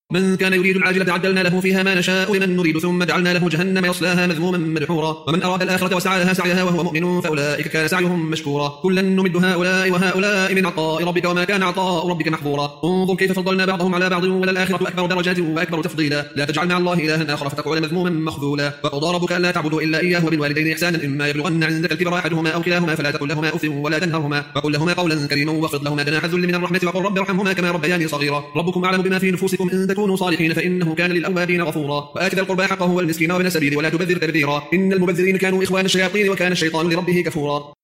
من كان يريد العاجلة عجلنا له فيها ما نشاء لمن نريد ثم جعلنا له جهنم يصلاها مذموما مدحورا ومن أراد الآخرة وسعى لها سعيها وهو مؤمن فأولئك كان سعيهم مشكورا كلا نمد هؤلاء وهؤلاء من عطاء ربك وما كان عطاء ربك محظورا انظر كيف فضلنا بعضهم على بعض وللآخرة أكبر درجات وأكبر تفضيلا لا تجعل مع الله إلها آخر فتقعد مذموما مخذولا وقضى ربك ألا تعبدوا إلا إياه وبالوالدين إحسانا إما يبلغن عندك الكبر أحدهما أو كلاهما فلا تقل لهما أف ولا تنهرهما وقل لهما قولا كريما واخفض لهما جناح الذل من الرحمة وقل رب ارحمهما كما ربياني صغيرا ربكم أعلم بما في نفوسكم إن تكونوا صالحين فإنه كان للأوابين غفورا وآت ذا القربى حقه والمسكين وابن السبيل ولا تبذر تبذيرا إن المبذرين كانوا إخوان الشياطين وكان الشيطان لربه كفورا